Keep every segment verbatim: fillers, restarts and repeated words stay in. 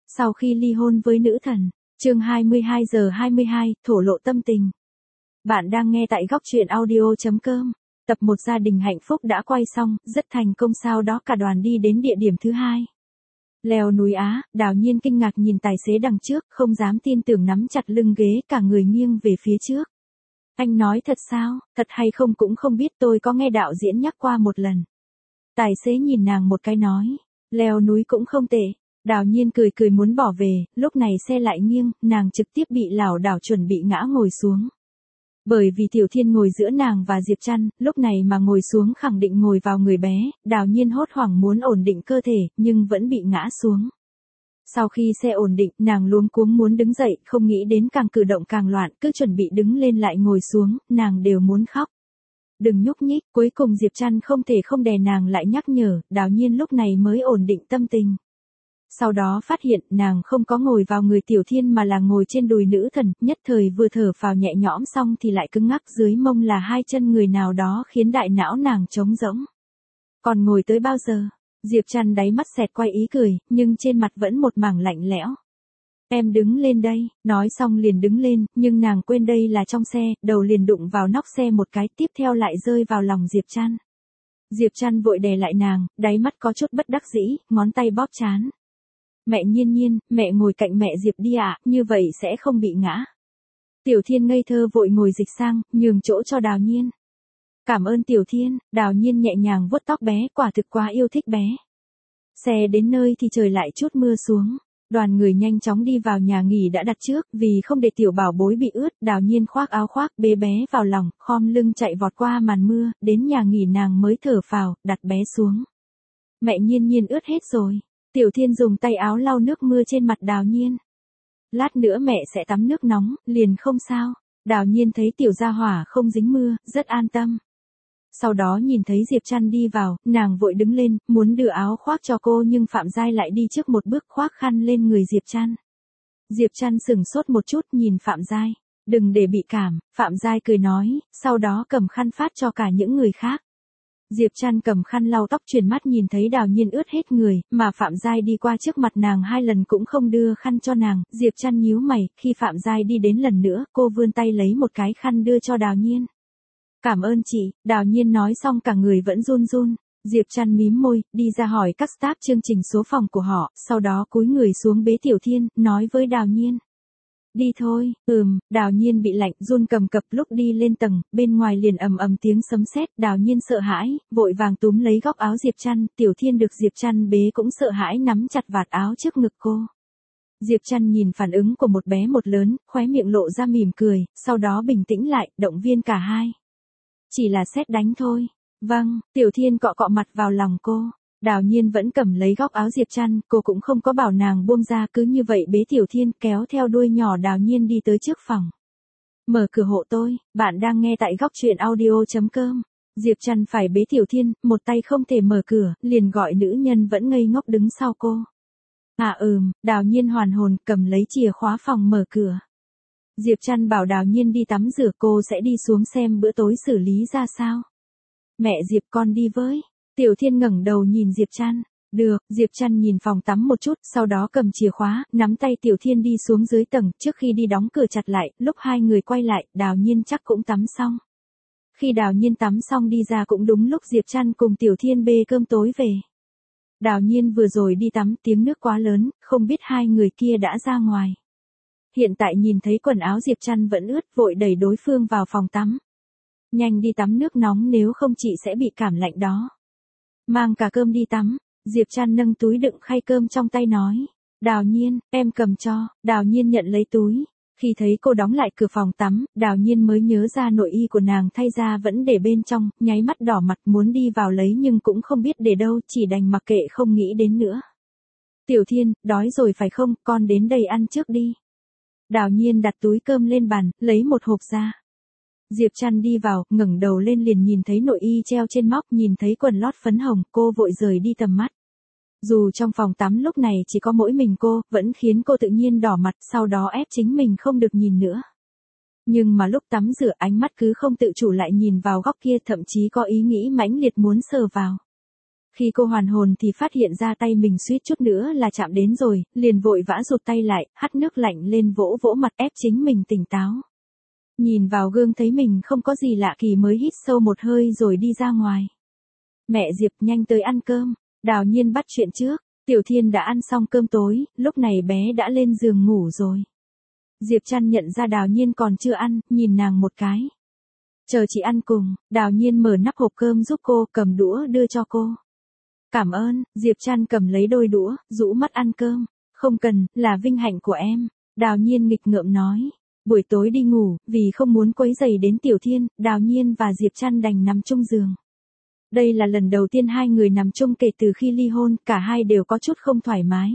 Sau khi ly hôn với nữ thần, chương hai mươi hai giờ hai mươi hai, thổ lộ tâm tình. Bạn đang nghe tại góc truyện audio.com. Tập một gia đình hạnh phúc đã quay xong, rất thành công, sau đó cả đoàn đi đến địa điểm thứ hai. Leo núi Á, Đào Nhiên kinh ngạc nhìn tài xế đằng trước, không dám tin tưởng nắm chặt lưng ghế, cả người nghiêng về phía trước. Anh nói thật sao, thật hay không cũng không biết, tôi có nghe đạo diễn nhắc qua một lần. Tài xế nhìn nàng một cái nói, leo núi cũng không tệ. Đào Nhiên cười cười muốn bỏ về, lúc này xe lại nghiêng, nàng trực tiếp bị lảo đảo chuẩn bị ngã ngồi xuống. Bởi vì Tiểu Thiên ngồi giữa nàng và Diệp Trăn, lúc này mà ngồi xuống khẳng định ngồi vào người bé, Đào Nhiên hốt hoảng muốn ổn định cơ thể, nhưng vẫn bị ngã xuống. Sau khi xe ổn định, nàng luống cuống muốn đứng dậy, không nghĩ đến càng cử động càng loạn, cứ chuẩn bị đứng lên lại ngồi xuống, nàng đều muốn khóc. Đừng nhúc nhích, cuối cùng Diệp Trăn không thể không đè nàng lại nhắc nhở, Đào Nhiên lúc này mới ổn định tâm tình. Sau đó phát hiện nàng không có ngồi vào người Tiểu Thiên mà là ngồi trên đùi nữ thần, nhất thời vừa thở phào nhẹ nhõm xong thì lại cứng ngắc, dưới mông là hai chân người nào đó khiến đại não nàng trống rỗng. Còn ngồi tới bao giờ? Diệp Trăn đáy mắt xẹt qua ý cười, nhưng trên mặt vẫn một mảng lạnh lẽo. Em đứng lên đây, nói xong liền đứng lên, nhưng nàng quên đây là trong xe, đầu liền đụng vào nóc xe một cái, tiếp theo lại rơi vào lòng Diệp Trăn. Diệp Trăn vội đè lại nàng, đáy mắt có chút bất đắc dĩ, ngón tay bóp trán. Mẹ Nhiên Nhiên, mẹ ngồi cạnh mẹ Diệp đi ạ, à, như vậy sẽ không bị ngã. Tiểu Thiên ngây thơ vội ngồi dịch sang, nhường chỗ cho Đào Nhiên. Cảm ơn Tiểu Thiên, Đào Nhiên nhẹ nhàng vuốt tóc bé, quả thực quá yêu thích bé. Xe đến nơi thì trời lại chút mưa xuống. Đoàn người nhanh chóng đi vào nhà nghỉ đã đặt trước, vì không để tiểu bảo bối bị ướt, Đào Nhiên khoác áo khoác bế bé vào lòng, khom lưng chạy vọt qua màn mưa, đến nhà nghỉ nàng mới thở phào, đặt bé xuống. Mẹ Nhiên Nhiên ướt hết rồi. Tiểu Thiên dùng tay áo lau nước mưa trên mặt Đào Nhiên. Lát nữa mẹ sẽ tắm nước nóng, liền không sao. Đào Nhiên thấy tiểu gia hỏa không dính mưa, rất an tâm. Sau đó nhìn thấy Diệp Trăn đi vào, nàng vội đứng lên, muốn đưa áo khoác cho cô nhưng Phạm Giai lại đi trước một bước khoác khăn lên người Diệp Trăn. Diệp Trăn sừng sốt một chút nhìn Phạm Giai. Đừng để bị cảm, Phạm Giai cười nói, sau đó cầm khăn phát cho cả những người khác. Diệp Trăn cầm khăn lau tóc, chuyển mắt nhìn thấy Đào Nhiên ướt hết người, mà Phạm Giai đi qua trước mặt nàng hai lần cũng không đưa khăn cho nàng. Diệp Trăn nhíu mày, khi Phạm Giai đi đến lần nữa, cô vươn tay lấy một cái khăn đưa cho Đào Nhiên. Cảm ơn chị, Đào Nhiên nói xong cả người vẫn run run. Diệp Trăn mím môi, đi ra hỏi các staff chương trình số phòng của họ, sau đó cúi người xuống bế Tiểu Thiên, nói với Đào Nhiên. Đi thôi, ừm, Đào Nhiên bị lạnh, run cầm cập, lúc đi lên tầng, bên ngoài liền ầm ầm tiếng sấm sét, Đào Nhiên sợ hãi, vội vàng túm lấy góc áo Diệp Trăn, Tiểu Thiên được Diệp Trăn bế cũng sợ hãi nắm chặt vạt áo trước ngực cô. Diệp Trăn nhìn phản ứng của một bé một lớn, khóe miệng lộ ra mỉm cười, sau đó bình tĩnh lại, động viên cả hai. Chỉ là sét đánh thôi. Vâng, Tiểu Thiên cọ cọ mặt vào lòng cô. Đào Nhiên vẫn cầm lấy góc áo Diệp Trăn, cô cũng không có bảo nàng buông ra, cứ như vậy bế Tiểu Thiên kéo theo đuôi nhỏ Đào Nhiên đi tới trước phòng. Mở cửa hộ tôi, bạn đang nghe tại góc truyện audio.com. Diệp Trăn phải bế Tiểu Thiên, một tay không thể mở cửa, liền gọi nữ nhân vẫn ngây ngốc đứng sau cô. À ừm, Đào Nhiên hoàn hồn, cầm lấy chìa khóa phòng mở cửa. Diệp Trăn bảo Đào Nhiên đi tắm rửa, cô sẽ đi xuống xem bữa tối xử lý ra sao. Mẹ Diệp, con đi với. Tiểu Thiên ngẩng đầu nhìn Diệp Trăn. Được, Diệp Trăn nhìn phòng tắm một chút, sau đó cầm chìa khóa, nắm tay Tiểu Thiên đi xuống dưới tầng, trước khi đi đóng cửa chặt lại, lúc hai người quay lại, Đào Nhiên chắc cũng tắm xong. Khi Đào Nhiên tắm xong đi ra cũng đúng lúc Diệp Trăn cùng Tiểu Thiên bê cơm tối về. Đào Nhiên vừa rồi đi tắm, tiếng nước quá lớn, không biết hai người kia đã ra ngoài. Hiện tại nhìn thấy quần áo Diệp Trăn vẫn ướt, vội đẩy đối phương vào phòng tắm. Nhanh đi tắm nước nóng, nếu không chị sẽ bị cảm lạnh đó. Mang cả cơm đi tắm. Diệp Trăn nâng túi đựng khay cơm trong tay nói. Đào Nhiên, em cầm cho. Đào Nhiên nhận lấy túi. Khi thấy cô đóng lại cửa phòng tắm, Đào Nhiên mới nhớ ra nội y của nàng thay ra vẫn để bên trong, nháy mắt đỏ mặt muốn đi vào lấy nhưng cũng không biết để đâu, chỉ đành mặc kệ không nghĩ đến nữa. Tiểu Thiên, đói rồi phải không, con đến đây ăn trước đi. Đào Nhiên đặt túi cơm lên bàn, lấy một hộp ra. Diệp Trăn đi vào, ngẩng đầu lên liền nhìn thấy nội y treo trên móc, nhìn thấy quần lót phấn hồng, cô vội rời đi tầm mắt. Dù trong phòng tắm lúc này chỉ có mỗi mình cô, vẫn khiến cô tự nhiên đỏ mặt, sau đó ép chính mình không được nhìn nữa. Nhưng mà lúc tắm rửa ánh mắt cứ không tự chủ lại nhìn vào góc kia, thậm chí có ý nghĩ mãnh liệt muốn sờ vào. Khi cô hoàn hồn thì phát hiện ra tay mình suýt chút nữa là chạm đến rồi, liền vội vã rụt tay lại, hắt nước lạnh lên vỗ vỗ mặt ép chính mình tỉnh táo. Nhìn vào gương thấy mình không có gì lạ kỳ mới hít sâu một hơi rồi đi ra ngoài. Mẹ Diệp nhanh tới ăn cơm, Đào Nhiên bắt chuyện trước, Tiểu Thiên đã ăn xong cơm tối, lúc này bé đã lên giường ngủ rồi. Diệp Trăn nhận ra Đào Nhiên còn chưa ăn, nhìn nàng một cái. Chờ chị ăn cùng, Đào Nhiên mở nắp hộp cơm giúp cô, cầm đũa đưa cho cô. Cảm ơn, Diệp Trăn cầm lấy đôi đũa, rũ mắt ăn cơm. Không cần, là vinh hạnh của em, Đào Nhiên nghịch ngợm nói. Buổi tối đi ngủ, vì không muốn quấy rầy đến Tiểu Thiên, Đào Nhiên và Diệp Trăn đành nằm chung giường. Đây là lần đầu tiên hai người nằm chung kể từ khi ly hôn, cả hai đều có chút không thoải mái.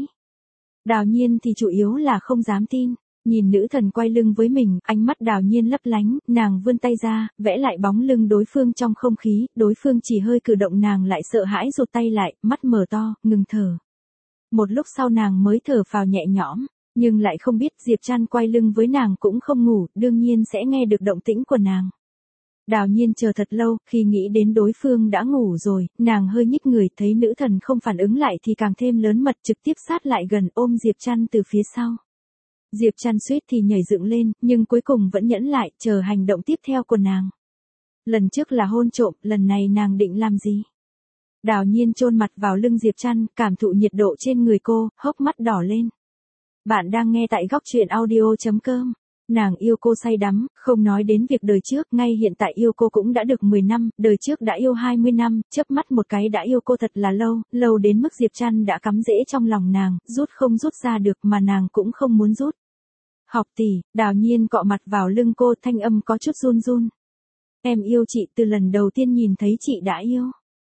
Đào Nhiên thì chủ yếu là không dám tin. Nhìn nữ thần quay lưng với mình, ánh mắt Đào Nhiên lấp lánh, nàng vươn tay ra, vẽ lại bóng lưng đối phương trong không khí, đối phương chỉ hơi cử động nàng lại sợ hãi rụt tay lại, mắt mở to, ngừng thở. Một lúc sau nàng mới thở phào nhẹ nhõm, nhưng lại không biết Diệp Trăn quay lưng với nàng cũng không ngủ, đương nhiên sẽ nghe được động tĩnh của nàng. Đào Nhiên chờ thật lâu, khi nghĩ đến đối phương đã ngủ rồi, nàng hơi nhích người, thấy nữ thần không phản ứng lại thì càng thêm lớn mật, trực tiếp sát lại gần ôm Diệp Trăn từ phía sau. Diệp Trăn suýt thì nhảy dựng lên, nhưng cuối cùng vẫn nhẫn lại, chờ hành động tiếp theo của nàng. Lần trước là hôn trộm, lần này nàng định làm gì? Đào Nhiên chôn mặt vào lưng Diệp Trăn, cảm thụ nhiệt độ trên người cô, hốc mắt đỏ lên. Bạn đang nghe tại góc truyện audio chấm com. Nàng yêu cô say đắm, không nói đến việc đời trước, ngay hiện tại yêu cô cũng đã được mười năm, đời trước đã yêu hai mươi năm, chớp mắt một cái đã yêu cô thật là lâu, lâu đến mức Diệp Trăn đã cắm rễ trong lòng nàng, rút không rút ra được mà nàng cũng không muốn rút. Học tỷ, Đào Nhiên cọ mặt vào lưng cô, thanh âm có chút run run. Em yêu chị từ lần đầu tiên nhìn thấy chị đã yêu.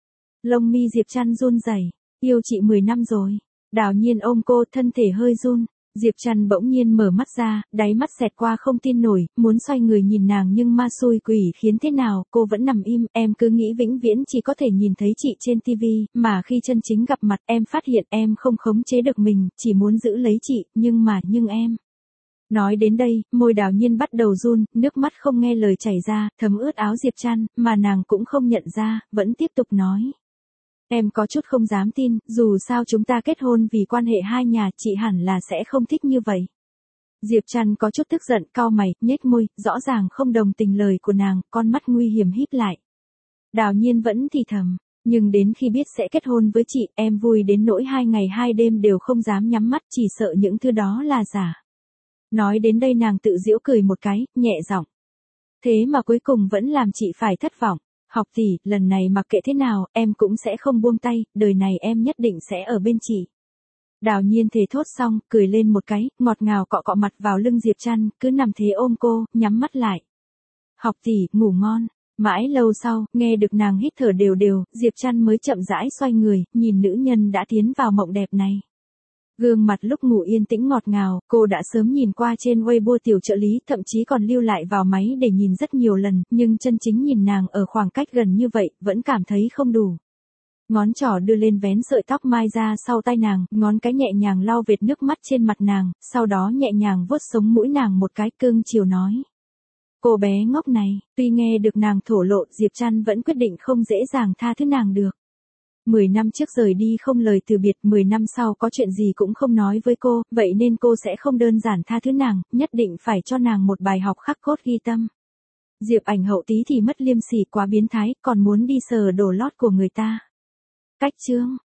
Lông mi Diệp Trăn run rẩy, yêu chị mười năm rồi. Đào Nhiên ôm cô, thân thể hơi run. Diệp Trăn bỗng nhiên mở mắt ra, đáy mắt xẹt qua không tin nổi, muốn xoay người nhìn nàng nhưng ma xui quỷ khiến thế nào, cô vẫn nằm im, em cứ nghĩ vĩnh viễn chỉ có thể nhìn thấy chị trên tivi, mà khi chân chính gặp mặt em phát hiện em không khống chế được mình, chỉ muốn giữ lấy chị, nhưng mà nhưng em. Nói đến đây, môi Đào Nhiên bắt đầu run, nước mắt không nghe lời chảy ra, thấm ướt áo Diệp Trăn, mà nàng cũng không nhận ra, vẫn tiếp tục nói. Em có chút không dám tin, dù sao chúng ta kết hôn vì quan hệ hai nhà, chị hẳn là sẽ không thích như vậy. Diệp Trăn có chút tức giận, cau mày, nhếch môi, rõ ràng không đồng tình lời của nàng, con mắt nguy hiểm híp lại. Đào Nhiên vẫn thì thầm, nhưng đến khi biết sẽ kết hôn với chị, em vui đến nỗi hai ngày hai đêm đều không dám nhắm mắt, chỉ sợ những thứ đó là giả. Nói đến đây nàng tự giễu cười một cái, nhẹ giọng. Thế mà cuối cùng vẫn làm chị phải thất vọng. Học tỷ, lần này mặc kệ thế nào, em cũng sẽ không buông tay, đời này em nhất định sẽ ở bên chị. Đào Nhiên thề thốt xong, cười lên một cái, ngọt ngào cọ cọ mặt vào lưng Diệp Trăn, cứ nằm thế ôm cô, nhắm mắt lại. Học tỷ, ngủ ngon. Mãi lâu sau, nghe được nàng hít thở đều đều, Diệp Trăn mới chậm rãi xoay người, nhìn nữ nhân đã tiến vào mộng đẹp này. Gương mặt lúc ngủ yên tĩnh ngọt ngào, cô đã sớm nhìn qua trên Weibo tiểu trợ lý, thậm chí còn lưu lại vào máy để nhìn rất nhiều lần, nhưng chân chính nhìn nàng ở khoảng cách gần như vậy, vẫn cảm thấy không đủ. Ngón trỏ đưa lên vén sợi tóc mai ra sau tai nàng, ngón cái nhẹ nhàng lau vệt nước mắt trên mặt nàng, sau đó nhẹ nhàng vuốt sống mũi nàng một cái, cưng chiều nói. Cô bé ngốc này, tuy nghe được nàng thổ lộ, Diệp Trăn vẫn quyết định không dễ dàng tha thứ nàng được. Mười năm trước rời đi không lời từ biệt, mười năm sau có chuyện gì cũng không nói với cô, vậy nên cô sẽ không đơn giản tha thứ nàng, nhất định phải cho nàng một bài học khắc cốt ghi tâm. Diệp Ảnh hậu tí thì mất liêm sỉ quá biến thái, còn muốn đi sờ đồ lót của người ta. Cách chương